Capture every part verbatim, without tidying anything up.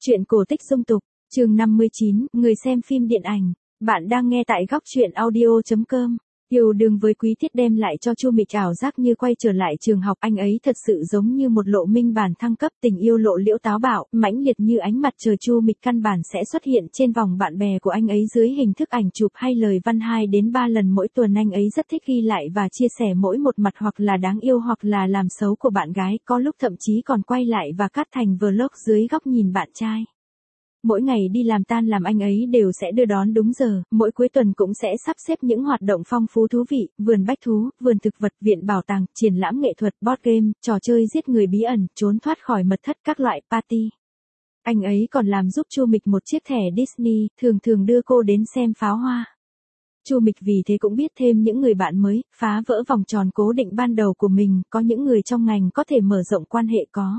Truyện cổ tích dung tục, chương năm mươi chín, người xem phim điện ảnh. Bạn đang nghe tại góc truyện audio chấm com. Yêu đương với Quý Tiết đem lại cho Chu Mịch ảo giác như quay trở lại trường học, anh ấy thật sự giống như một Lộ Minh bản thăng cấp, tình yêu lộ liễu táo bạo, mãnh liệt như ánh mặt trời. Chu Mịch căn bản sẽ xuất hiện trên vòng bạn bè của anh ấy dưới hình thức ảnh chụp hay lời văn hai đến ba lần mỗi tuần. Anh ấy rất thích ghi lại và chia sẻ mỗi một mặt hoặc là đáng yêu hoặc là làm xấu của bạn gái, có lúc thậm chí còn quay lại và cắt thành vlog dưới góc nhìn bạn trai. Mỗi ngày đi làm tan làm anh ấy đều sẽ đưa đón đúng giờ, mỗi cuối tuần cũng sẽ sắp xếp những hoạt động phong phú thú vị, vườn bách thú, vườn thực vật, viện bảo tàng, triển lãm nghệ thuật, board game, trò chơi giết người bí ẩn, trốn thoát khỏi mật thất, các loại party. Anh ấy còn làm giúp Chu Mịch một chiếc thẻ Disney, thường thường đưa cô đến xem pháo hoa. Chu Mịch vì thế cũng biết thêm những người bạn mới, phá vỡ vòng tròn cố định ban đầu của mình, có những người trong ngành có thể mở rộng quan hệ, có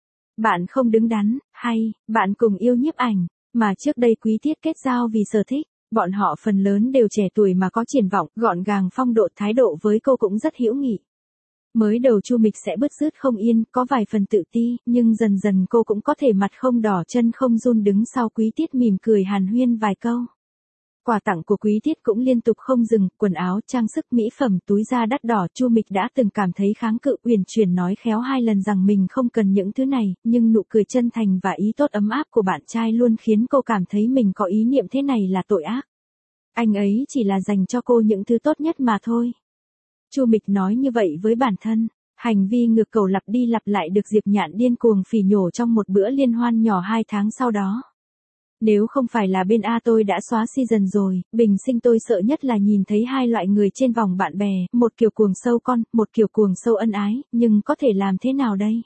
bạn không đứng đắn, hay, bạn cùng yêu nhiếp ảnh, mà trước đây Quý Tiết kết giao vì sở thích. Bọn họ phần lớn đều trẻ tuổi mà có triển vọng, gọn gàng phong độ, thái độ với cô cũng rất hữu nghị. Mới đầu Chu Mịch sẽ bứt rứt không yên, có vài phần tự ti, nhưng dần dần cô cũng có thể mặt không đỏ chân không run đứng sau Quý Tiết mỉm cười hàn huyên vài câu. Quà tặng của Quý Tiết cũng liên tục không dừng, quần áo, trang sức, mỹ phẩm, túi da đắt đỏ. Chu Mịch đã từng cảm thấy kháng cự, uyển chuyển nói khéo hai lần rằng mình không cần những thứ này, nhưng nụ cười chân thành và ý tốt ấm áp của bạn trai luôn khiến cô cảm thấy mình có ý niệm thế này là tội ác. Anh ấy chỉ là dành cho cô những thứ tốt nhất mà thôi. Chu Mịch nói như vậy với bản thân. Hành vi ngược cầu lặp đi lặp lại được Diệp Nhạn điên cuồng phỉ nhổ trong một bữa liên hoan nhỏ hai tháng sau đó. Nếu không phải là bên A tôi đã xóa season rồi, bình sinh tôi sợ nhất là nhìn thấy hai loại người trên vòng bạn bè, một kiểu cuồng sâu con, một kiểu cuồng sâu ân ái, nhưng có thể làm thế nào đây?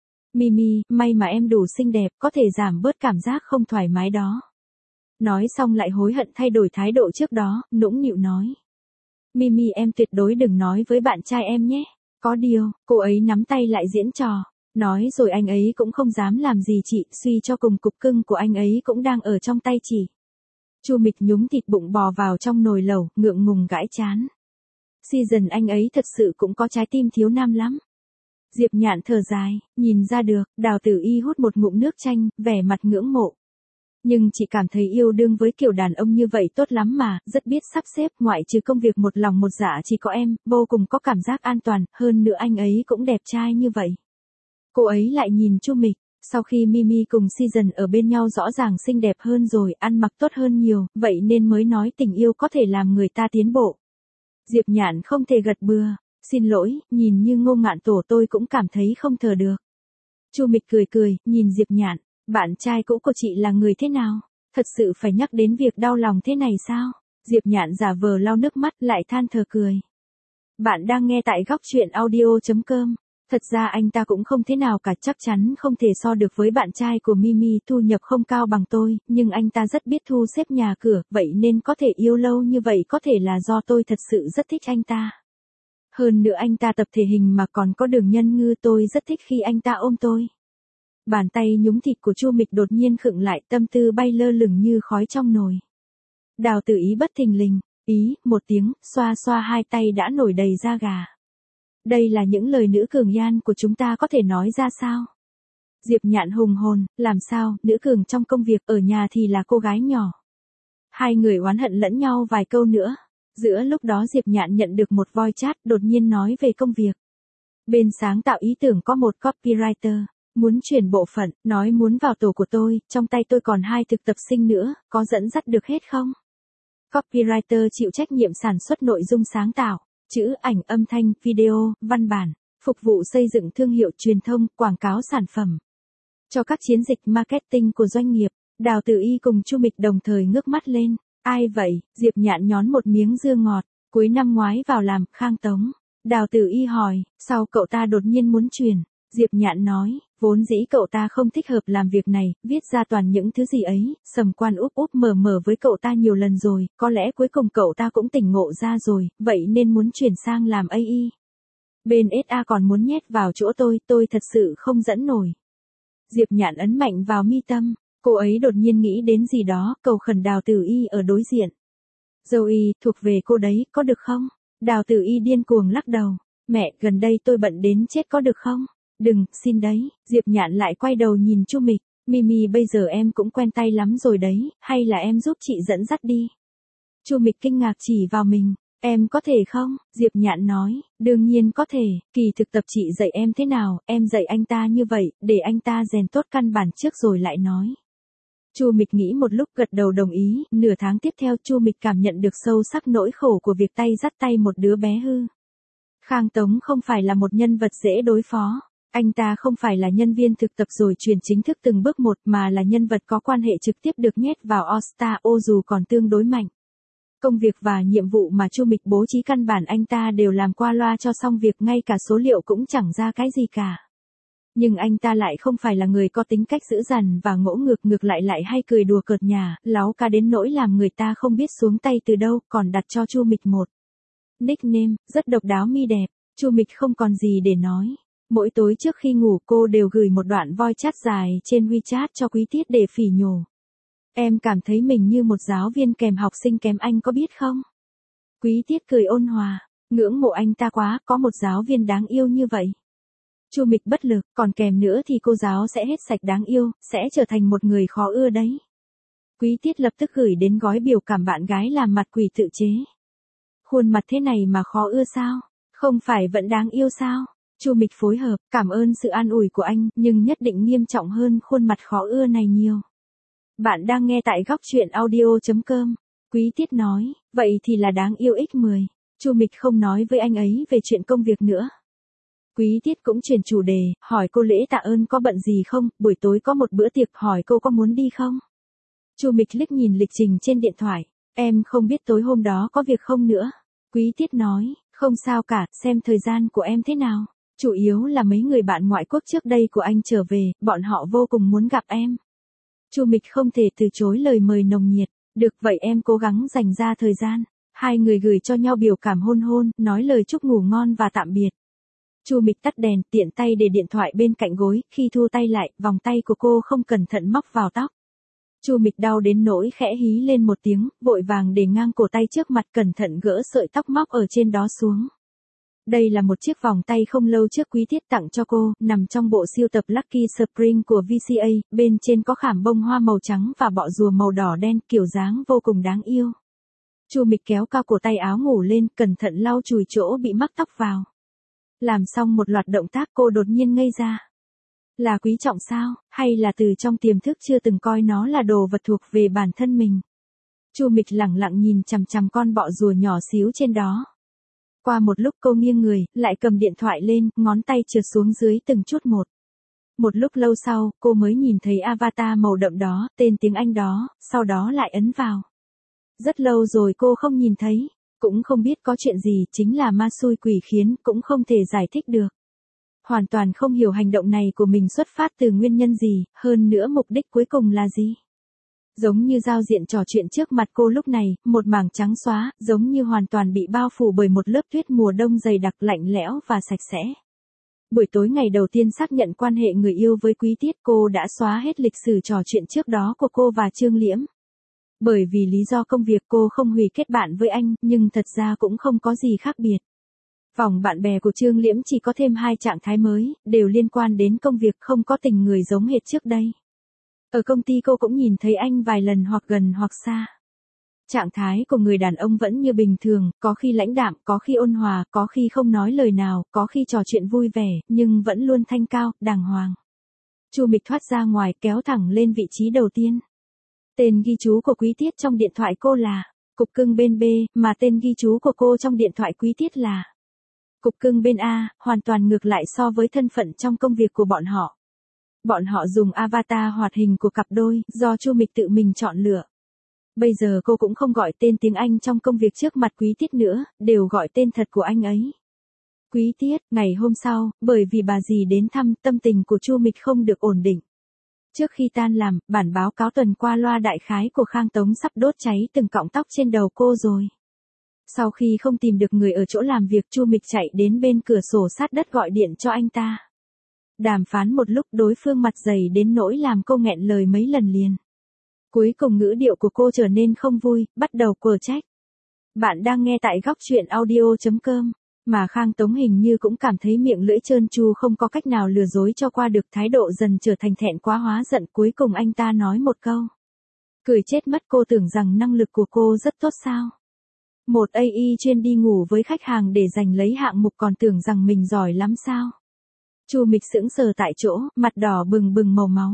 Mimi, may mà em đủ xinh đẹp, có thể giảm bớt cảm giác không thoải mái đó. Nói xong lại hối hận thay đổi thái độ trước đó, nũng nịu nói. Mimi em tuyệt đối đừng nói với bạn trai em nhé. Có điều, cô ấy nắm tay lại diễn trò. Nói rồi anh ấy cũng không dám làm gì chị, suy cho cùng cục cưng của anh ấy cũng đang ở trong tay chị. Chu Mịch nhúng thịt bụng bò vào trong nồi lẩu, ngượng ngùng gãi chán. Season anh ấy thật sự cũng có trái tim thiếu nam lắm. Diệp Nhạn thở dài, nhìn ra được, Đào Tử Y hút một ngụm nước chanh, vẻ mặt ngưỡng mộ. Nhưng chị cảm thấy yêu đương với kiểu đàn ông như vậy tốt lắm mà, rất biết sắp xếp, ngoại trừ công việc một lòng một dạ chỉ có em, vô cùng có cảm giác an toàn, hơn nữa anh ấy cũng đẹp trai như vậy. Cô ấy lại nhìn Chu Mịch, sau khi Mimi cùng Season ở bên nhau rõ ràng xinh đẹp hơn rồi, ăn mặc tốt hơn nhiều, vậy nên mới nói tình yêu có thể làm người ta tiến bộ. Diệp Nhạn không thể gật bừa, xin lỗi, nhìn như Ngô Ngạn Tổ tôi cũng cảm thấy không thở được. Chu Mịch cười cười, nhìn Diệp Nhạn, bạn trai cũ của chị là người thế nào? Thật sự phải nhắc đến việc đau lòng thế này sao? Diệp Nhạn giả vờ lau nước mắt lại than thở cười. Bạn đang nghe tại góc truyện audio chấm com. Thật ra anh ta cũng không thế nào cả, chắc chắn không thể so được với bạn trai của Mimi, thu nhập không cao bằng tôi, nhưng anh ta rất biết thu xếp nhà cửa, vậy nên có thể yêu lâu như vậy có thể là do tôi thật sự rất thích anh ta. Hơn nữa anh ta tập thể hình mà còn có đường nhân ngư, tôi rất thích khi anh ta ôm tôi. Bàn tay nhúng thịt của Chu Mịch đột nhiên khựng lại, tâm tư bay lơ lửng như khói trong nồi. Đào Tử Ý bất thình lình, ý, một tiếng, xoa xoa hai tay đã nổi đầy da gà. Đây là những lời nữ cường yan của chúng ta có thể nói ra sao? Diệp Nhạn hùng hồn, làm sao, nữ cường trong công việc, ở nhà thì là cô gái nhỏ. Hai người oán hận lẫn nhau vài câu nữa. Giữa lúc đó Diệp Nhạn nhận được một voice chat, đột nhiên nói về công việc. Bên sáng tạo ý tưởng có một copywriter, muốn chuyển bộ phận, nói muốn vào tổ của tôi, trong tay tôi còn hai thực tập sinh nữa, có dẫn dắt được hết không? Copywriter chịu trách nhiệm sản xuất nội dung sáng tạo. Chữ, ảnh, âm thanh, video, văn bản, phục vụ xây dựng thương hiệu, truyền thông, quảng cáo sản phẩm. Cho các chiến dịch marketing của doanh nghiệp, Đào Tử Y cùng Chu Mịch đồng thời ngước mắt lên. Ai vậy? Diệp Nhạn nhón một miếng dưa ngọt, cuối năm ngoái vào làm, Khang Tống. Đào Tử Y hỏi, sao cậu ta đột nhiên muốn chuyển? Diệp Nhạn nói, vốn dĩ cậu ta không thích hợp làm việc này, viết ra toàn những thứ gì ấy, Sầm Quan úp úp mờ mờ với cậu ta nhiều lần rồi, có lẽ cuối cùng cậu ta cũng tỉnh ngộ ra rồi, vậy nên muốn chuyển sang làm a i. Bên ét a còn muốn nhét vào chỗ tôi, tôi thật sự không dẫn nổi. Diệp Nhạn ấn mạnh vào mi tâm, cô ấy đột nhiên nghĩ đến gì đó, cầu khẩn Đào Tử Y ở đối diện. Zoe, thuộc về cô đấy, có được không? Đào Tử Y điên cuồng lắc đầu, mẹ, gần đây tôi bận đến chết có được không? Đừng, xin đấy, Diệp Nhạn lại quay đầu nhìn Chu Mịch, Mimi bây giờ em cũng quen tay lắm rồi đấy, hay là em giúp chị dẫn dắt đi. Chu Mịch kinh ngạc chỉ vào mình. Em có thể không? Diệp Nhạn nói, đương nhiên có thể, kỳ thực tập chị dạy em thế nào, em dạy anh ta như vậy, để anh ta rèn tốt căn bản trước rồi lại nói. Chu Mịch nghĩ một lúc gật đầu đồng ý, nửa tháng tiếp theo Chu Mịch cảm nhận được sâu sắc nỗi khổ của việc tay dắt tay một đứa bé hư. Khang Tống không phải là một nhân vật dễ đối phó. Anh ta không phải là nhân viên thực tập rồi truyền chính thức từng bước một mà là nhân vật có quan hệ trực tiếp được nhét vào All Star O dù còn tương đối mạnh. Công việc và nhiệm vụ mà Chu Mịch bố trí căn bản anh ta đều làm qua loa cho xong việc, ngay cả số liệu cũng chẳng ra cái gì cả. Nhưng anh ta lại không phải là người có tính cách dữ dằn và ngỗ ngược, ngược lại lại hay cười đùa cợt nhả, láu cá đến nỗi làm người ta không biết xuống tay từ đâu, còn đặt cho Chu Mịch một nickname rất độc đáo Mi Đẹp. Chu Mịch không còn gì để nói. Mỗi tối trước khi ngủ cô đều gửi một đoạn voice chat dài trên WeChat cho Quý Tiết để phỉ nhổ. Em cảm thấy mình như một giáo viên kèm học sinh kém, anh có biết không? Quý Tiết cười ôn hòa, ngưỡng mộ anh ta quá, có một giáo viên đáng yêu như vậy. Chu Mịch bất lực, còn kèm nữa thì cô giáo sẽ hết sạch đáng yêu, sẽ trở thành một người khó ưa đấy. Quý Tiết lập tức gửi đến gói biểu cảm bạn gái làm mặt quỷ tự chế. Khuôn mặt thế này mà khó ưa sao? Không phải vẫn đáng yêu sao? Chu Mịch phối hợp, cảm ơn sự an ủi của anh, nhưng nhất định nghiêm trọng hơn khuôn mặt khó ưa này nhiều. Bạn đang nghe tại góc truyện audio chấm com. Quý Tiết nói, vậy thì là đáng yêu x mười. Chu Mịch không nói với anh ấy về chuyện công việc nữa. Quý Tiết cũng chuyển chủ đề, hỏi cô lễ tạ ơn có bận gì không, buổi tối có một bữa tiệc, hỏi cô có muốn đi không. Chu Mịch liếc nhìn lịch trình trên điện thoại, em không biết tối hôm đó có việc không nữa. Quý Tiết nói, không sao cả, xem thời gian của em thế nào. Chủ yếu là mấy người bạn ngoại quốc trước đây của anh trở về, bọn họ vô cùng muốn gặp em. Chu Mịch không thể từ chối lời mời nồng nhiệt, được vậy em cố gắng dành ra thời gian. Hai người gửi cho nhau biểu cảm hôn hôn, nói lời chúc ngủ ngon và tạm biệt. Chu Mịch tắt đèn, tiện tay để điện thoại bên cạnh gối, khi thu tay lại, vòng tay của cô không cẩn thận móc vào tóc. Chu Mịch đau đến nỗi khẽ hí lên một tiếng, vội vàng để ngang cổ tay trước mặt, cẩn thận gỡ sợi tóc móc ở trên đó xuống. Đây là một chiếc vòng tay không lâu trước Quý Tiết tặng cho cô, nằm trong bộ sưu tập Lucky Spring của vê xê a, bên trên có khảm bông hoa màu trắng và bọ rùa màu đỏ đen, kiểu dáng vô cùng đáng yêu. Chu Mịch kéo cao cổ tay áo ngủ lên, cẩn thận lau chùi chỗ bị mắc tóc vào. Làm xong một loạt động tác cô đột nhiên ngây ra. Là quý trọng sao, hay là từ trong tiềm thức chưa từng coi nó là đồ vật thuộc về bản thân mình. Chu Mịch lẳng lặng nhìn chằm chằm con bọ rùa nhỏ xíu trên đó. Qua một lúc cô nghiêng người, lại cầm điện thoại lên, ngón tay trượt xuống dưới từng chút một. Một lúc lâu sau, cô mới nhìn thấy avatar màu đậm đó, tên tiếng Anh đó, sau đó lại ấn vào. Rất lâu rồi cô không nhìn thấy, cũng không biết có chuyện gì, chính là ma xui quỷ khiến, cũng không thể giải thích được. Hoàn toàn không hiểu hành động này của mình xuất phát từ nguyên nhân gì, hơn nữa mục đích cuối cùng là gì. Giống như giao diện trò chuyện trước mặt cô lúc này, một mảng trắng xóa, giống như hoàn toàn bị bao phủ bởi một lớp tuyết mùa đông dày đặc, lạnh lẽo và sạch sẽ. Buổi tối ngày đầu tiên xác nhận quan hệ người yêu với Quý Tiết, cô đã xóa hết lịch sử trò chuyện trước đó của cô và Trương Liễm. Bởi vì lý do công việc cô không hủy kết bạn với anh, nhưng thật ra cũng không có gì khác biệt. Vòng bạn bè của Trương Liễm chỉ có thêm hai trạng thái mới, đều liên quan đến công việc, không có tình người giống hệt trước đây. Ở công ty cô cũng nhìn thấy anh vài lần, hoặc gần hoặc xa. Trạng thái của người đàn ông vẫn như bình thường, có khi lãnh đạm, có khi ôn hòa, có khi không nói lời nào, có khi trò chuyện vui vẻ, nhưng vẫn luôn thanh cao, đàng hoàng. Chu Mịch thoát ra ngoài, kéo thẳng lên vị trí đầu tiên. Tên ghi chú của Quý Tiết trong điện thoại cô là Cục Cưng bên B, mà tên ghi chú của cô trong điện thoại Quý Tiết là Cục Cưng bên A, hoàn toàn ngược lại so với thân phận trong công việc của bọn họ. Bọn họ dùng avatar hoạt hình của cặp đôi, do Chu Mịch tự mình chọn lựa. Bây giờ cô cũng không gọi tên tiếng Anh trong công việc trước mặt Quý Tiết nữa, đều gọi tên thật của anh ấy. Quý Tiết, ngày hôm sau, bởi vì bà dì đến thăm, tâm tình của Chu Mịch không được ổn định. Trước khi tan làm, bản báo cáo tuần qua loa đại khái của Khang Tống sắp đốt cháy từng cọng tóc trên đầu cô rồi. Sau khi không tìm được người ở chỗ làm việc, Chu Mịch chạy đến bên cửa sổ sát đất gọi điện cho anh ta. Đàm phán một lúc, đối phương mặt dày đến nỗi làm cô nghẹn lời mấy lần liền. Cuối cùng ngữ điệu của cô trở nên không vui, bắt đầu quở trách. Bạn đang nghe tại góc truyện audio chấm com. Mà Khang Tống hình như cũng cảm thấy miệng lưỡi trơn tru không có cách nào lừa dối cho qua được, thái độ dần trở thành thẹn quá hóa giận, cuối cùng anh ta nói một câu. Cười chết mất, cô tưởng rằng năng lực của cô rất tốt sao? Một a i chuyên đi ngủ với khách hàng để giành lấy hạng mục còn tưởng rằng mình giỏi lắm sao? Chu Mịch sững sờ tại chỗ, mặt đỏ bừng bừng màu máu.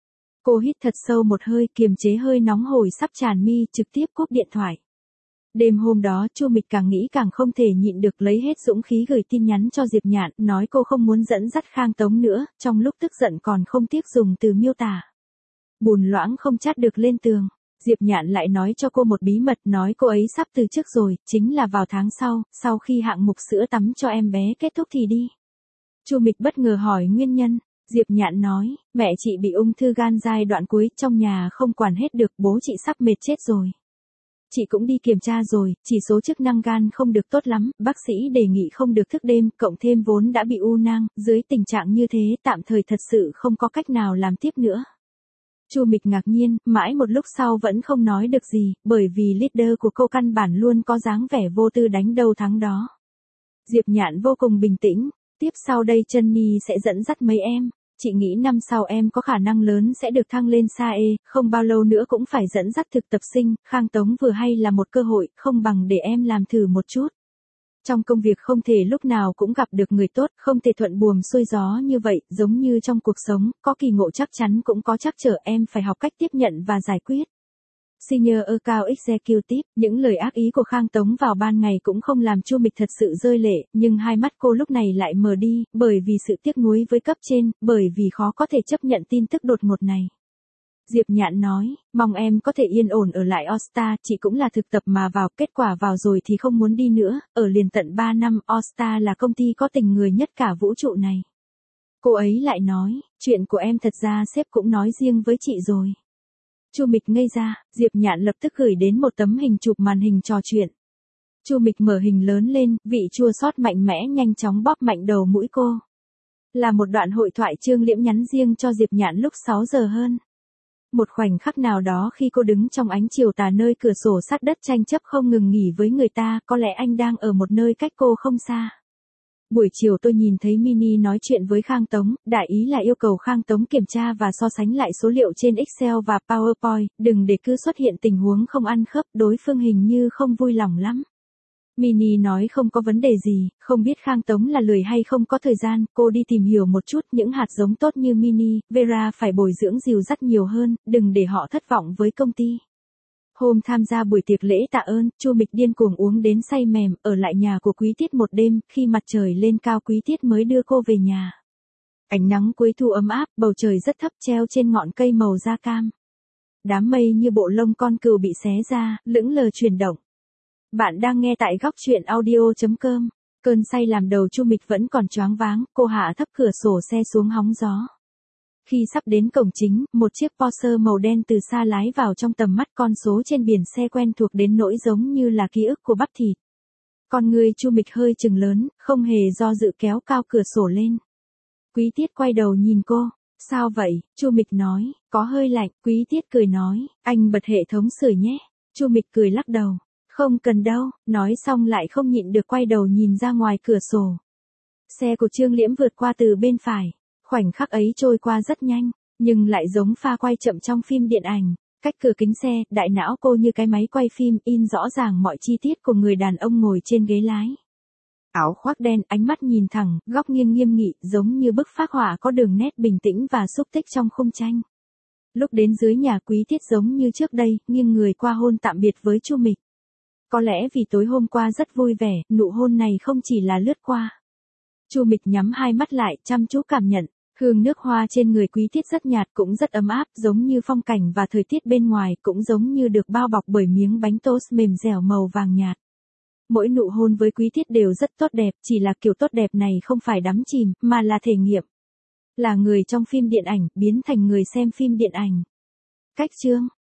Cô hít thật sâu một hơi, kiềm chế hơi nóng hổi sắp tràn mi, trực tiếp cúp điện thoại. Đêm hôm đó Chu Mịch càng nghĩ càng không thể nhịn được, lấy hết dũng khí gửi tin nhắn cho Diệp Nhạn, nói cô không muốn dẫn dắt Khang Tống nữa, trong lúc tức giận còn không tiếc dùng từ miêu tả. Bùn loãng không chát được lên tường. Diệp Nhạn lại nói cho cô một bí mật, nói cô ấy sắp từ chức rồi, chính là vào tháng sau, sau khi hạng mục sữa tắm cho em bé kết thúc thì đi. Chu Mịch bất ngờ hỏi nguyên nhân. Diệp Nhạn nói, mẹ chị bị ung thư gan giai đoạn cuối, trong nhà không quản hết được, bố chị sắp mệt chết rồi. Chị cũng đi kiểm tra rồi, chỉ số chức năng gan không được tốt lắm, bác sĩ đề nghị không được thức đêm, cộng thêm vốn đã bị u nang, dưới tình trạng như thế tạm thời thật sự không có cách nào làm tiếp nữa. Chu Mịch ngạc nhiên, mãi một lúc sau vẫn không nói được gì, bởi vì leader của cô căn bản luôn có dáng vẻ vô tư đánh đâu thắng đó. Diệp Nhạn vô cùng bình tĩnh, tiếp sau đây Trân-Ni sẽ dẫn dắt mấy em. Chị nghĩ năm sau em có khả năng lớn sẽ được thăng lên xa E, không bao lâu nữa cũng phải dẫn dắt thực tập sinh, Khang Tống vừa hay là một cơ hội, không bằng để em làm thử một chút. Trong công việc không thể lúc nào cũng gặp được người tốt, không thể thuận buồm xuôi gió như vậy, giống như trong cuộc sống, có kỳ ngộ chắc chắn cũng có trắc trở, em phải học cách tiếp nhận và giải quyết. Senior Account Executive, những lời ác ý của Khang Tống vào ban ngày cũng không làm Chu Mịch thật sự rơi lệ, nhưng hai mắt cô lúc này lại mờ đi, bởi vì sự tiếc nuối với cấp trên, bởi vì khó có thể chấp nhận tin tức đột ngột này. Diệp Nhạn nói, mong em có thể yên ổn ở lại All-Star, chị cũng là thực tập mà vào, kết quả vào rồi thì không muốn đi nữa, ở liền tận ba năm, All-Star là công ty có tình người nhất cả vũ trụ này. Cô ấy lại nói, chuyện của em thật ra sếp cũng nói riêng với chị rồi. Chu Mịch ngây ra, Diệp Nhạn lập tức gửi đến một tấm hình chụp màn hình trò chuyện. Chu Mịch mở hình lớn lên, vị chua xót mạnh mẽ nhanh chóng bóp mạnh đầu mũi cô. Là một đoạn hội thoại Trương Liễm nhắn riêng cho Diệp Nhạn lúc sáu giờ hơn. Một khoảnh khắc nào đó khi cô đứng trong ánh chiều tà nơi cửa sổ sát đất tranh chấp không ngừng nghỉ với người ta, có lẽ anh đang ở một nơi cách cô không xa. Buổi chiều tôi nhìn thấy Mini nói chuyện với Khang Tống, đại ý là yêu cầu Khang Tống kiểm tra và so sánh lại số liệu trên Excel và PowerPoint, đừng để cứ xuất hiện tình huống không ăn khớp, đối phương hình như không vui lòng lắm. Mini nói không có vấn đề gì, không biết Khang Tống là lười hay không có thời gian, cô đi tìm hiểu một chút, những hạt giống tốt như Mini, Vera phải bồi dưỡng dìu dắt nhiều hơn, đừng để họ thất vọng với công ty. Hôm tham gia buổi tiệc lễ tạ ơn, Chu Mịch điên cuồng uống đến say mềm, ở lại nhà của Quý Tiết một đêm, khi mặt trời lên cao Quý Tiết mới đưa cô về nhà. Ánh nắng cuối thu ấm áp, bầu trời rất thấp treo trên ngọn cây màu da cam. Đám mây như bộ lông con cừu bị xé ra, lững lờ chuyển động. Bạn đang nghe tại góc truyện audio chấm com. Cơn say làm đầu Chu Mịch vẫn còn choáng váng, cô hạ thấp cửa sổ xe xuống hóng gió. Khi sắp đến cổng chính, một chiếc Porsche màu đen từ xa lái vào trong tầm mắt, con số trên biển xe quen thuộc đến nỗi giống như là ký ức của bắp thịt. Con người Chu Mịch hơi chừng lớn, không hề do dự kéo cao cửa sổ lên. Quý Tiết quay đầu nhìn cô. Sao vậy? Chu Mịch nói, có hơi lạnh. Quý Tiết cười nói, anh bật hệ thống sưởi nhé. Chu Mịch cười lắc đầu. Không cần đâu, nói xong lại không nhịn được quay đầu nhìn ra ngoài cửa sổ. Xe của Trương Liễm vượt qua từ bên phải. Khoảnh khắc ấy trôi qua rất nhanh, nhưng lại giống pha quay chậm trong phim điện ảnh. Cách cửa kính xe, đại não cô như cái máy quay phim, in rõ ràng mọi chi tiết của người đàn ông ngồi trên ghế lái. Áo khoác đen, ánh mắt nhìn thẳng, góc nghiêng nghiêm nghị, giống như bức phác họa có đường nét bình tĩnh và xúc tích trong khung tranh. Lúc đến dưới nhà Quý Tiết giống như trước đây, nghiêng người qua hôn tạm biệt với Chu Mịch. Có lẽ vì tối hôm qua rất vui vẻ, nụ hôn này không chỉ là lướt qua. Chu Mịch nhắm hai mắt lại, chăm chú cảm nhận. Hương nước hoa trên người Quý Tiết rất nhạt, cũng rất ấm áp, giống như phong cảnh và thời tiết bên ngoài, cũng giống như được bao bọc bởi miếng bánh toast mềm dẻo màu vàng nhạt. Mỗi nụ hôn với Quý Tiết đều rất tốt đẹp, chỉ là kiểu tốt đẹp này không phải đắm chìm, mà là thể nghiệm. Là người trong phim điện ảnh, biến thành người xem phim điện ảnh. Cách chương